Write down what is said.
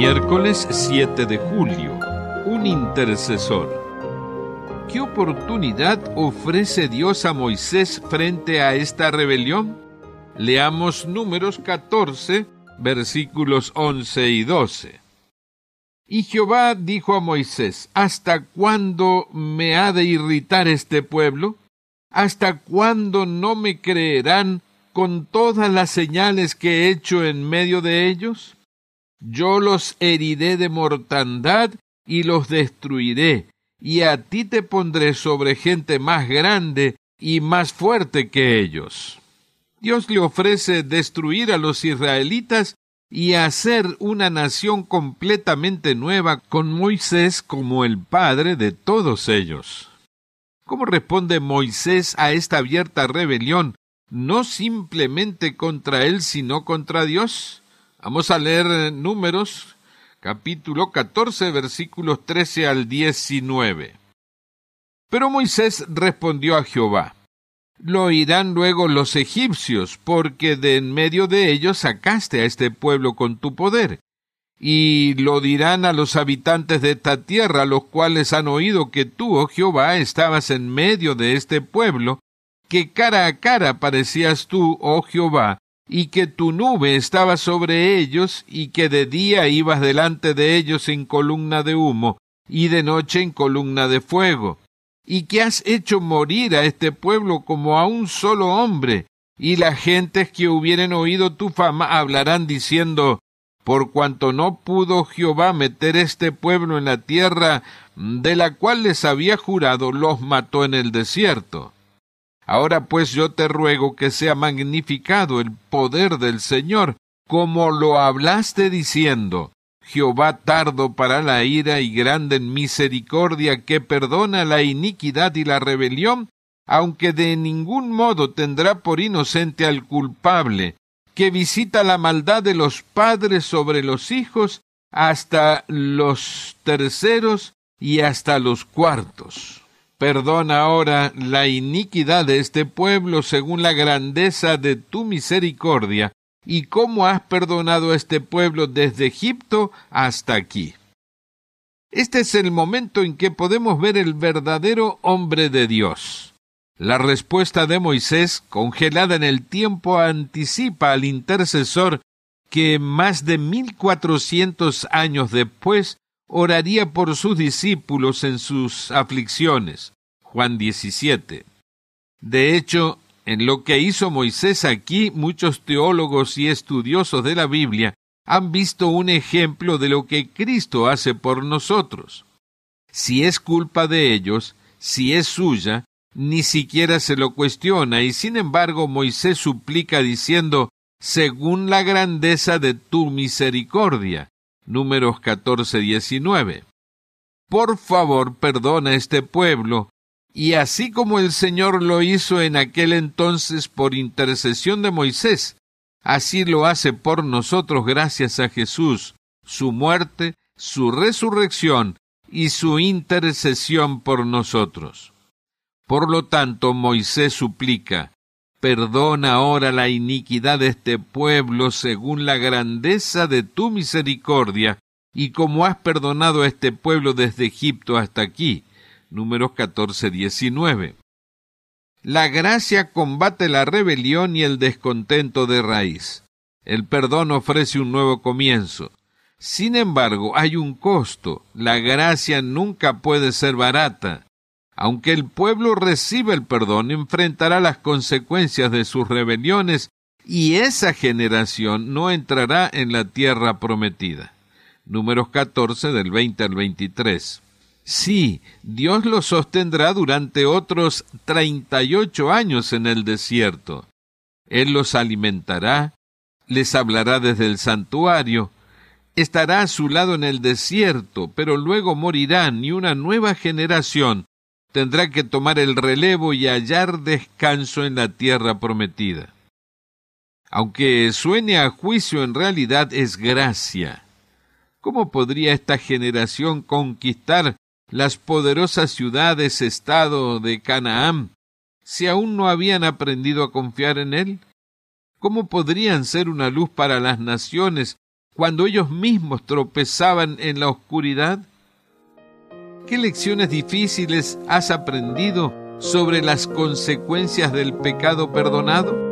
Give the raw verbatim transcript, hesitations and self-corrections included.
Miércoles siete de julio. Un intercesor. ¿Qué oportunidad ofrece Dios a Moisés frente a esta rebelión? Leamos Números catorce, versículos once y doce. Y Jehová dijo a Moisés: ¿Hasta cuándo me ha de irritar este pueblo? ¿Hasta cuándo no me creerán con todas las señales que he hecho en medio de ellos? Yo los heriré de mortandad y los destruiré, y a ti te pondré sobre gente más grande y más fuerte que ellos. Dios le ofrece destruir a los israelitas y hacer una nación completamente nueva con Moisés como el padre de todos ellos. ¿Cómo responde Moisés a esta abierta rebelión, no simplemente contra él, sino contra Dios? Vamos a leer Números, capítulo catorce, versículos trece al diecinueve. Pero Moisés respondió a Jehová: Lo oirán luego los egipcios, porque de en medio de ellos sacaste a este pueblo con tu poder. Y lo dirán a los habitantes de esta tierra, los cuales han oído que tú, oh Jehová, estabas en medio de este pueblo, que cara a cara parecías tú, oh Jehová, y que tu nube estaba sobre ellos, y que de día ibas delante de ellos en columna de humo, y de noche en columna de fuego, y que has hecho morir a este pueblo como a un solo hombre, y las gentes que hubieren oído tu fama hablarán diciendo: por cuanto no pudo Jehová meter este pueblo en la tierra de la cual les había jurado, los mató en el desierto. Ahora pues yo te ruego que sea magnificado el poder del Señor, como lo hablaste diciendo: Jehová tardo para la ira y grande en misericordia, que perdona la iniquidad y la rebelión, aunque de ningún modo tendrá por inocente al culpable, que visita la maldad de los padres sobre los hijos hasta los terceros y hasta los cuartos. Perdona ahora la iniquidad de este pueblo según la grandeza de tu misericordia, y cómo has perdonado a este pueblo desde Egipto hasta aquí. Este es el momento en que podemos ver el verdadero hombre de Dios. La respuesta de Moisés, congelada en el tiempo, anticipa al intercesor que más de mil cuatrocientos años después oraría por sus discípulos en sus aflicciones. Juan diecisiete. De hecho, en lo que hizo Moisés aquí, muchos teólogos y estudiosos de la Biblia han visto un ejemplo de lo que Cristo hace por nosotros. Si es culpa de ellos, si es suya, ni siquiera se lo cuestiona, y sin embargo Moisés suplica diciendo: según la grandeza de tu misericordia. Números catorce, diecinueve. Por favor, perdona a este pueblo, y así como el Señor lo hizo en aquel entonces por intercesión de Moisés, así lo hace por nosotros gracias a Jesús, su muerte, su resurrección y su intercesión por nosotros. Por lo tanto, Moisés suplica: perdona ahora la iniquidad de este pueblo según la grandeza de tu misericordia, y como has perdonado a este pueblo desde Egipto hasta aquí. Números catorce, diecinueve. La gracia combate la rebelión y el descontento de raíz. El perdón ofrece un nuevo comienzo. Sin embargo, hay un costo. La gracia nunca puede ser barata. Aunque el pueblo reciba el perdón, enfrentará las consecuencias de sus rebeliones, y esa generación no entrará en la tierra prometida. Números catorce, del veinte al veintitrés. Sí, Dios los sostendrá durante otros treinta y ocho años en el desierto. Él los alimentará, les hablará desde el santuario, estará a su lado en el desierto, pero luego morirán y una nueva generación tendrá que tomar el relevo y hallar descanso en la tierra prometida. Aunque suene a juicio, en realidad es gracia. ¿Cómo podría esta generación conquistar las poderosas ciudades-estado de Canaán si aún no habían aprendido a confiar en él? ¿Cómo podrían ser una luz para las naciones cuando ellos mismos tropezaban en la oscuridad? ¿Qué lecciones difíciles has aprendido sobre las consecuencias del pecado perdonado?